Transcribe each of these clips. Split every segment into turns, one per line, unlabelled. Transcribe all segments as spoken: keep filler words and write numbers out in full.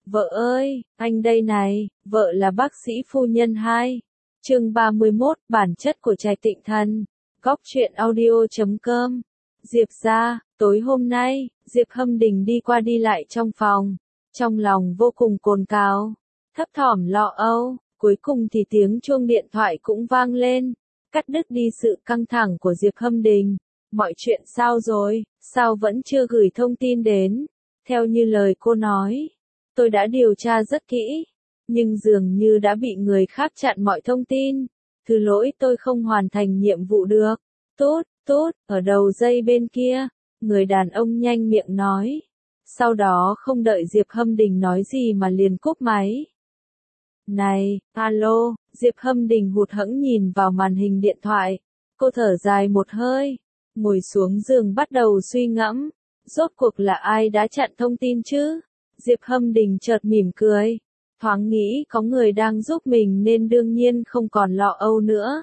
Vợ ơi, anh đây này, vợ là bác sĩ phu nhân hai. Chương ba mươi mốt, bản chất của Trạch Tịnh Thần. Góc truyện audio chấm com. Diệp gia, tối hôm nay, Diệp Hâm Đình đi qua đi lại trong phòng, trong lòng vô cùng cồn cào, thấp thỏm lo âu, cuối cùng thì tiếng chuông điện thoại cũng vang lên, cắt đứt đi sự căng thẳng của Diệp Hâm Đình. Mọi chuyện sao rồi, sao vẫn chưa gửi thông tin đến? Theo như lời cô nói, tôi đã điều tra rất kỹ, nhưng dường như đã bị người khác chặn mọi thông tin. Thứ lỗi tôi không hoàn thành nhiệm vụ được. Tốt, tốt, ở đầu dây bên kia, người đàn ông nhanh miệng nói. Sau đó không đợi Diệp Hâm Đình nói gì mà liền cúp máy. Này, alo, Diệp Hâm Đình hụt hẫng nhìn vào màn hình điện thoại. Cô thở dài một hơi, ngồi xuống giường bắt đầu suy ngẫm. Rốt cuộc là ai đã chặn thông tin chứ? Diệp Hâm Đình chợt mỉm cười, thoáng nghĩ có người đang giúp mình nên đương nhiên không còn lo âu nữa.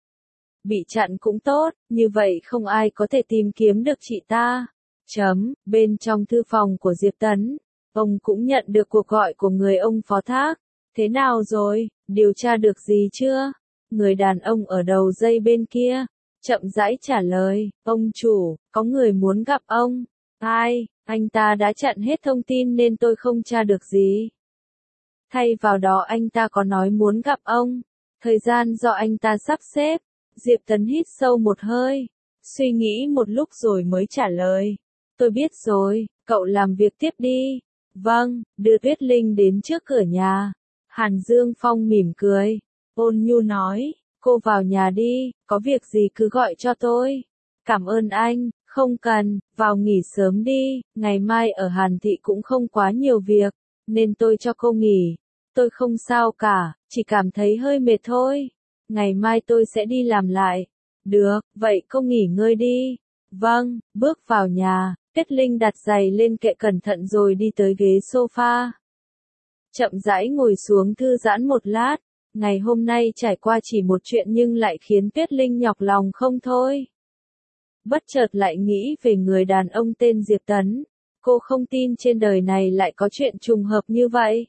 Bị chặn cũng tốt, như vậy không ai có thể tìm kiếm được chị ta. Chấm, bên trong thư phòng của Diệp Tấn, ông cũng nhận được cuộc gọi của người ông phó thác. Thế nào rồi, điều tra được gì chưa? Người đàn ông ở đầu dây bên kia, chậm rãi trả lời, ông chủ, có người muốn gặp ông. Ai, anh ta đã chặn hết thông tin nên tôi không tra được gì. Thay vào đó anh ta có nói muốn gặp ông, thời gian do anh ta sắp xếp. Diệp Tấn hít sâu một hơi, suy nghĩ một lúc rồi mới trả lời. Tôi biết rồi, cậu làm việc tiếp đi. Vâng, đưa Tuyết Linh đến trước cửa nhà. Hàn Dương Phong mỉm cười, ôn nhu nói, cô vào nhà đi, có việc gì cứ gọi cho tôi. Cảm ơn anh, không cần, vào nghỉ sớm đi, ngày mai ở Hàn Thị cũng không quá nhiều việc, nên tôi cho cô nghỉ. Tôi không sao cả, chỉ cảm thấy hơi mệt thôi. Ngày mai tôi sẽ đi làm lại. Được, vậy cô nghỉ ngơi đi. Vâng, bước vào nhà, Tuyết Linh đặt giày lên kệ cẩn thận rồi đi tới ghế sofa. Chậm rãi ngồi xuống thư giãn một lát. Ngày hôm nay trải qua chỉ một chuyện nhưng lại khiến Tuyết Linh nhọc lòng không thôi. Bất chợt lại nghĩ về người đàn ông tên Diệp Tấn. Cô không tin trên đời này lại có chuyện trùng hợp như vậy.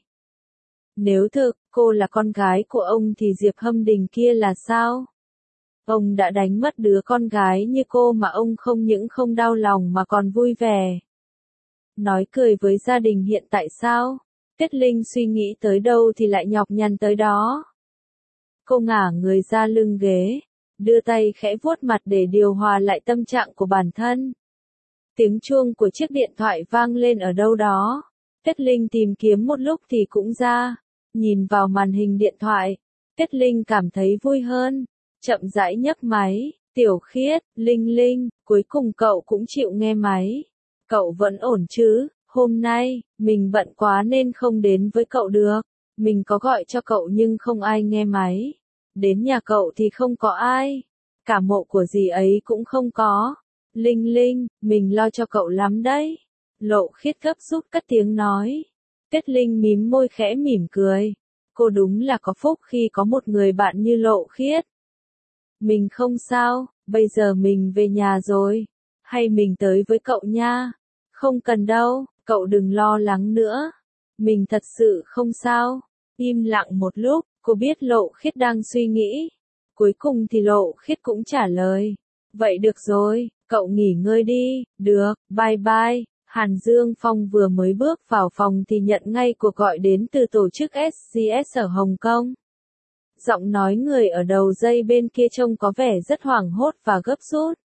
Nếu thực, cô là con gái của ông thì Diệp Hâm Đình kia là sao? Ông đã đánh mất đứa con gái như cô mà ông không những không đau lòng mà còn vui vẻ. Nói cười với gia đình hiện tại sao? Tuyết Linh suy nghĩ tới đâu thì lại nhọc nhằn tới đó. Cô ngả người ra lưng ghế, đưa tay khẽ vuốt mặt để điều hòa lại tâm trạng của bản thân. Tiếng chuông của chiếc điện thoại vang lên ở đâu đó. Tuyết Linh tìm kiếm một lúc thì cũng ra. Nhìn vào màn hình điện thoại, Tuyết Linh cảm thấy vui hơn. Chậm rãi nhấc máy, Tiểu Khiết, Linh Linh, cuối cùng cậu cũng chịu nghe máy. Cậu vẫn ổn chứ, hôm nay, mình bận quá nên không đến với cậu được. Mình có gọi cho cậu nhưng không ai nghe máy. Đến nhà cậu thì không có ai. Cả mộ của dì ấy cũng không có. Linh Linh, mình lo cho cậu lắm đấy. Lộ Khiết gấp rút cất tiếng nói. Tuyết Linh mím môi khẽ mỉm cười. Cô đúng là có phúc khi có một người bạn như Lộ Khiết. Mình không sao, bây giờ mình về nhà rồi. Hay mình tới với cậu nha? Không cần đâu, cậu đừng lo lắng nữa. Mình thật sự không sao. Im lặng một lúc, cô biết Lộ Khiết đang suy nghĩ. Cuối cùng thì Lộ Khiết cũng trả lời. Vậy được rồi, cậu nghỉ ngơi đi. Được, bye bye. Hàn Dương Phong vừa mới bước vào phòng thì nhận ngay cuộc gọi đến từ tổ chức ét giê ét ở Hồng Kông. Giọng nói người ở đầu dây bên kia trông có vẻ rất hoảng hốt và gấp rút.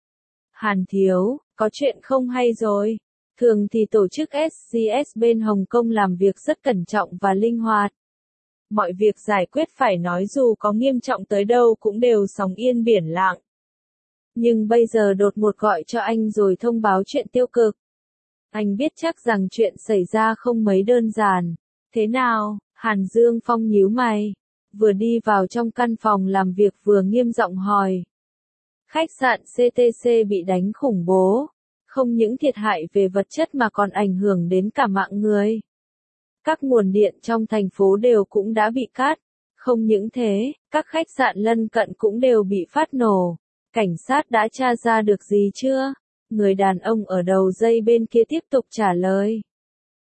Hàn thiếu, có chuyện không hay rồi. Thường thì tổ chức ét giê ét bên Hồng Kông làm việc rất cẩn trọng và linh hoạt. Mọi việc giải quyết phải nói dù có nghiêm trọng tới đâu cũng đều sóng yên biển lặng. Nhưng bây giờ đột ngột gọi cho anh rồi thông báo chuyện tiêu cực. Anh biết chắc rằng chuyện xảy ra không mấy đơn giản. Thế nào? Hàn Dương Phong nhíu mày. Vừa đi vào trong căn phòng làm việc vừa nghiêm giọng hỏi. Khách sạn xê tê xê bị đánh khủng bố. Không những thiệt hại về vật chất mà còn ảnh hưởng đến cả mạng người. Các nguồn điện trong thành phố đều cũng đã bị cắt. Không những thế, các khách sạn lân cận cũng đều bị phát nổ. Cảnh sát đã tra ra được gì chưa? Người đàn ông ở đầu dây bên kia tiếp tục trả lời.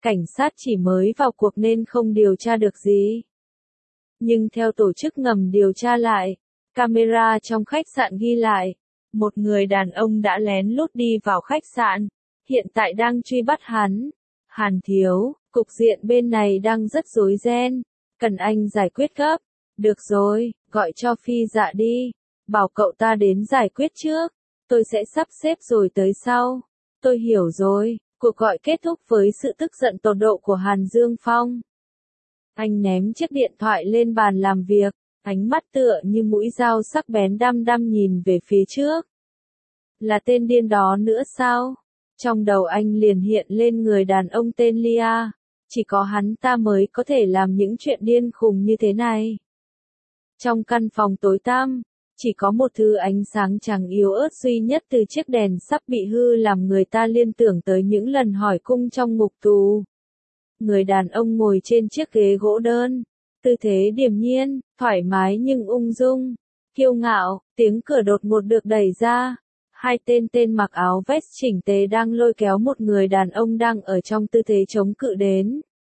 cảnh sát chỉ mới vào cuộc nên không điều tra được gì. Nhưng theo tổ chức ngầm điều tra lại, camera trong khách sạn ghi lại, một người đàn ông đã lén lút đi vào khách sạn, hiện tại đang truy bắt hắn. Hàn thiếu, cục diện bên này đang rất rối ren, cần anh giải quyết gấp. Được rồi, gọi cho Phi Dạ đi, bảo cậu ta đến giải quyết trước, tôi sẽ sắp xếp rồi tới sau. Tôi hiểu rồi, cuộc gọi kết thúc với sự tức giận tột độ của Hàn Dương Phong. Anh ném chiếc điện thoại lên bàn làm việc, ánh mắt tựa như mũi dao sắc bén đăm đăm nhìn về phía trước. Là tên điên đó nữa sao? Trong đầu anh liền hiện lên người đàn ông tên Lia, chỉ có hắn ta mới có thể làm những chuyện điên khùng như thế này. Trong căn phòng tối tăm, chỉ có một thứ ánh sáng trắng yếu ớt duy nhất từ chiếc đèn sắp bị hư làm người ta liên tưởng tới những lần hỏi cung trong ngục tù. Người đàn ông ngồi trên chiếc ghế gỗ đơn, tư thế điềm nhiên, thoải mái nhưng ung dung, kiêu ngạo, tiếng cửa đột ngột được đẩy ra. Hai tên tên mặc áo vest chỉnh tề đang lôi kéo một người đàn ông đang ở trong tư thế chống cự đến.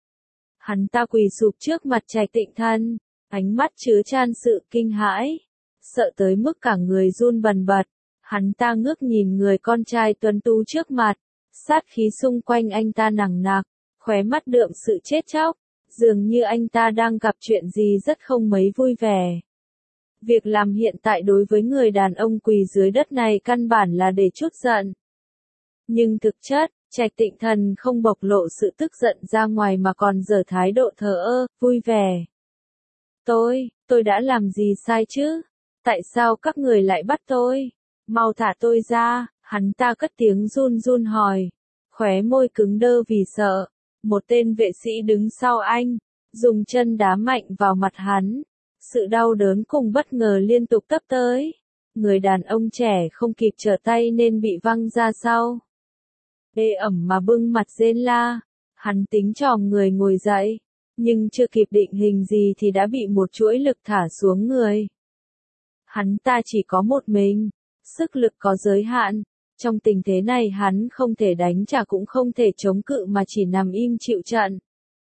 Hắn ta quỳ sụp trước mặt Trạch Tịnh Thân, ánh mắt chứa chan sự kinh hãi, sợ tới mức cả người run bần bật. Hắn ta ngước nhìn người con trai tuấn tú trước mặt, sát khí xung quanh anh ta nặng nặc, khóe mắt đượm sự chết chóc, dường như anh ta đang gặp chuyện gì rất không mấy vui vẻ. Việc làm hiện tại đối với người đàn ông quỳ dưới đất này căn bản là để trút giận. Nhưng thực chất, Trạch Tịnh Thần không bộc lộ sự tức giận ra ngoài mà còn giở thái độ thờ ơ, vui vẻ. Tôi, tôi đã làm gì sai chứ? Tại sao các người lại bắt tôi? Mau thả tôi ra, hắn ta cất tiếng run run hỏi, khóe môi cứng đơ vì sợ. Một tên vệ sĩ đứng sau anh, dùng chân đá mạnh vào mặt hắn. Sự đau đớn cùng bất ngờ liên tục tấp tới. Người đàn ông trẻ không kịp trở tay nên bị văng ra sau. Ê ẩm mà bưng mặt rên la. Hắn tính tròm người ngồi dậy, nhưng chưa kịp định hình gì thì đã bị một chuỗi lực thả xuống người. Hắn ta chỉ có một mình, sức lực có giới hạn. Trong tình thế này hắn không thể đánh trả cũng không thể chống cự mà chỉ nằm im chịu trận.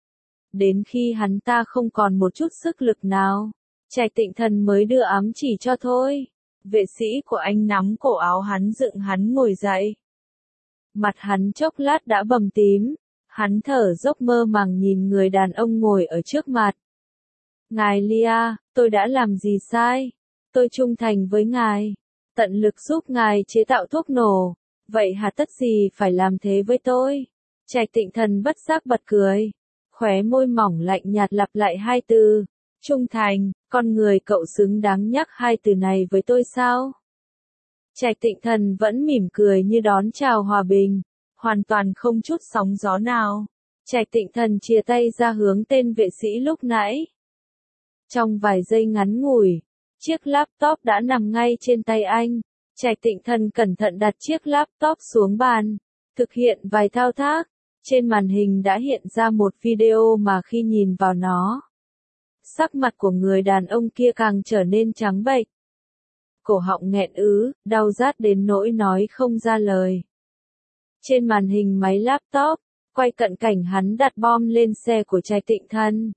Đến khi hắn ta không còn một chút sức lực nào, Trạch Tịnh Thần mới đưa ám chỉ cho thôi. Vệ sĩ của anh nắm cổ áo hắn dựng hắn ngồi dậy. Mặt hắn chốc lát đã bầm tím, hắn thở dốc mơ màng nhìn người đàn ông ngồi ở trước mặt. Ngài Lia, tôi đã làm gì sai? Tôi trung thành với ngài, tận lực giúp ngài chế tạo thuốc nổ, vậy hà tất gì phải làm thế với tôi? Trạch Tịnh Thần bất giác bật cười, khóe môi mỏng lạnh nhạt lặp lại hai từ, trung thành, con người cậu xứng đáng nhắc hai từ này với tôi sao? Trạch Tịnh Thần vẫn mỉm cười như đón chào hòa bình, hoàn toàn không chút sóng gió nào. Trạch Tịnh Thần chia tay ra hướng tên vệ sĩ lúc nãy. Trong vài giây ngắn ngủi, chiếc laptop đã nằm ngay trên tay anh. Trạch Tịnh Thần cẩn thận đặt chiếc laptop xuống bàn, thực hiện vài thao tác. Trên màn hình đã hiện ra một video mà khi nhìn vào nó, sắc mặt của người đàn ông kia càng trở nên trắng bệch. Cổ họng nghẹn ứ, đau rát đến nỗi nói không ra lời. Trên màn hình máy laptop, quay cận cảnh hắn đặt bom lên xe của Trạch Tịnh Thần.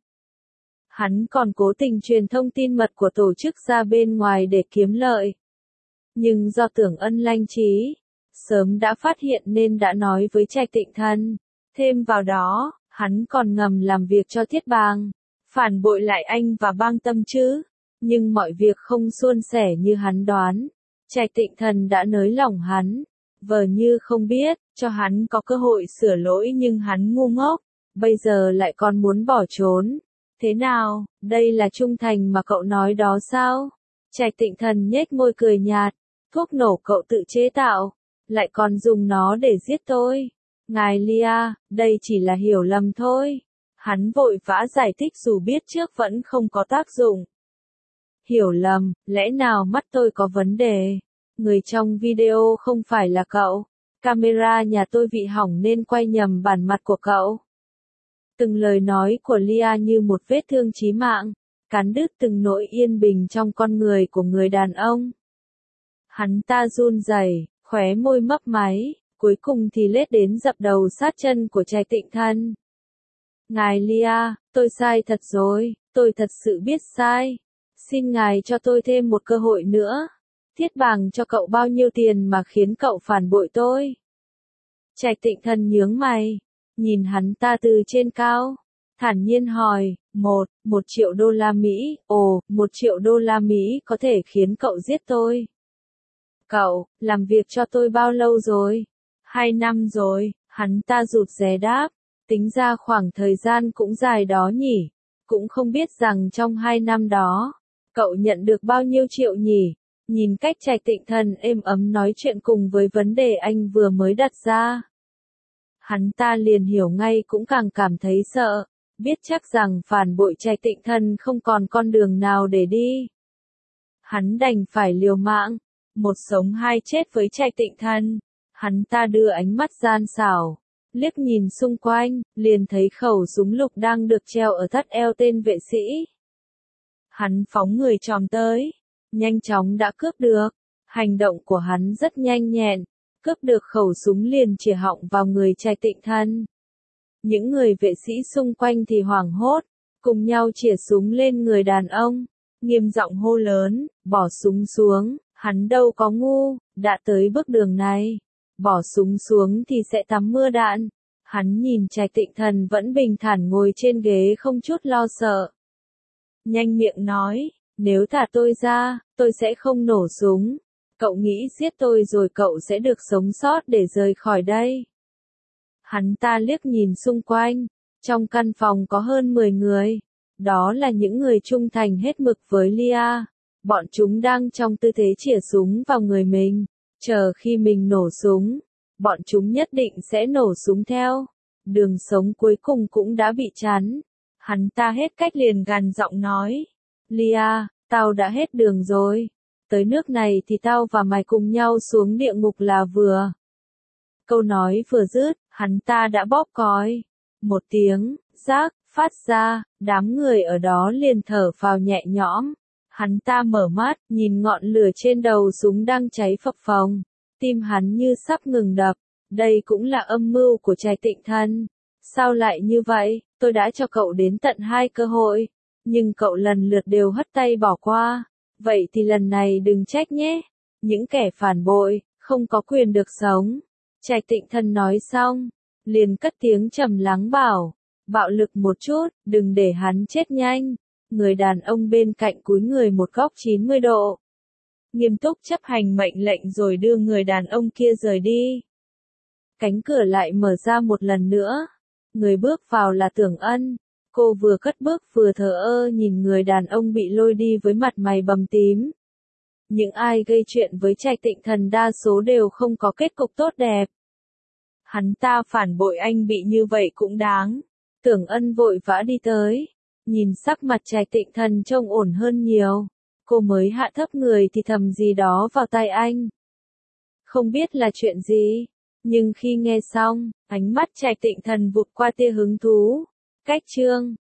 Hắn còn cố tình truyền thông tin mật của tổ chức ra bên ngoài để kiếm lợi. Nhưng do Tưởng Ân lanh trí, sớm đã phát hiện nên đã nói với Trạch Tịnh Thần. Thêm vào đó, hắn còn ngầm làm việc cho Thiết Bang, phản bội lại anh và Bang Tâm chứ. Nhưng mọi việc không suôn sẻ như hắn đoán. Trạch Tịnh Thần đã nới lỏng hắn, vờ như không biết, cho hắn có cơ hội sửa lỗi nhưng hắn ngu ngốc, bây giờ lại còn muốn bỏ trốn. Thế nào, đây là trung thành mà cậu nói đó sao? Trạch Tịnh Thần nhếch môi cười nhạt, thuốc nổ cậu tự chế tạo, lại còn dùng nó để giết tôi. Ngài Lia, đây chỉ là hiểu lầm thôi. Hắn vội vã giải thích dù biết trước vẫn không có tác dụng. Hiểu lầm, lẽ nào mắt tôi có vấn đề? Người trong video không phải là cậu. Camera nhà tôi bị hỏng nên quay nhầm bản mặt của cậu. Từng lời nói của Lia như một vết thương chí mạng, cắn đứt từng nỗi yên bình trong con người của người đàn ông. Hắn ta run rẩy, khóe môi mấp máy, cuối cùng thì lết đến dập đầu sát chân của Trạch Tịnh Thần. Ngài Lia, tôi sai thật rồi, tôi thật sự biết sai. Xin ngài cho tôi thêm một cơ hội nữa. Thiết bàng cho cậu bao nhiêu tiền mà khiến cậu phản bội tôi? Trạch Tịnh Thần nhướng mày, nhìn hắn ta từ trên cao, thản nhiên hỏi, một, một triệu đô la Mỹ, ồ, một triệu đô la Mỹ có thể khiến cậu giết tôi. Cậu, làm việc cho tôi bao lâu rồi? Hai năm rồi, hắn ta rụt rè đáp, tính ra khoảng thời gian cũng dài đó nhỉ, cũng không biết rằng trong hai năm đó, cậu nhận được bao nhiêu triệu nhỉ? Nhìn cách Trạch Tịnh Thần êm ấm nói chuyện cùng với vấn đề anh vừa mới đặt ra. Hắn ta liền hiểu ngay cũng càng cảm thấy sợ, biết chắc rằng phản bội Trạch Tịnh Thần không còn con đường nào để đi. Hắn đành phải liều mạng, một sống hai chết với Trạch Tịnh Thần. Hắn ta đưa ánh mắt gian xảo, liếc nhìn xung quanh, liền thấy khẩu súng lục đang được treo ở thắt eo tên vệ sĩ. Hắn phóng người chòm tới, nhanh chóng đã cướp được. Hành động của hắn rất nhanh nhẹn, cướp được khẩu súng liền chĩa họng vào người Trạch Tịnh Thần. Những người vệ sĩ xung quanh thì hoảng hốt, cùng nhau chĩa súng lên người đàn ông, nghiêm giọng hô lớn, bỏ súng xuống, hắn đâu có ngu, đã tới bước đường này, bỏ súng xuống thì sẽ tắm mưa đạn. Hắn nhìn Trạch Tịnh Thần vẫn bình thản ngồi trên ghế không chút lo sợ. Nhanh miệng nói, nếu thả tôi ra, tôi sẽ không nổ súng. Cậu nghĩ giết tôi rồi cậu sẽ được sống sót để rời khỏi đây. Hắn ta liếc nhìn xung quanh, trong căn phòng có hơn mười người. Đó là những người trung thành hết mực với Lia. Bọn chúng đang trong tư thế chĩa súng vào người mình, chờ khi mình nổ súng, bọn chúng nhất định sẽ nổ súng theo. Đường sống cuối cùng cũng đã bị chắn. Hắn ta hết cách liền gằn giọng nói, Lia, tao đã hết đường rồi. Tới nước này thì tao và mày cùng nhau xuống địa ngục là vừa. Câu nói vừa dứt, hắn ta đã bóp còi. Một tiếng, rác, phát ra, đám người ở đó liền thở phào nhẹ nhõm. Hắn ta mở mắt, nhìn ngọn lửa trên đầu súng đang cháy phập phồng. Tim hắn như sắp ngừng đập. Đây cũng là âm mưu của Trạch Tịnh Thần. Sao lại như vậy? Tôi đã cho cậu đến tận hai cơ hội, nhưng cậu lần lượt đều hất tay bỏ qua. Vậy thì lần này đừng trách nhé. Những kẻ phản bội, không có quyền được sống. Trạch Tịnh Thần nói xong, liền cất tiếng trầm lắng bảo, bạo lực một chút, đừng để hắn chết nhanh. Người đàn ông bên cạnh cúi người một góc chín mươi độ. Nghiêm túc chấp hành mệnh lệnh rồi đưa người đàn ông kia rời đi. Cánh cửa lại mở ra một lần nữa. Người bước vào là Tưởng Ân. Cô vừa cất bước vừa thờ ơ nhìn người đàn ông bị lôi đi với mặt mày bầm tím. Những ai gây chuyện với Trạch Tịnh Thần đa số đều không có kết cục tốt đẹp. Hắn ta phản bội anh bị như vậy cũng đáng. Tưởng Ân vội vã đi tới. Nhìn sắc mặt Trạch Tịnh Thần trông ổn hơn nhiều. Cô mới hạ thấp người thì thầm gì đó vào tai anh. Không biết là chuyện gì. Nhưng khi nghe xong, ánh mắt Trạch Tịnh Thần vụt qua tia hứng thú. Cách chương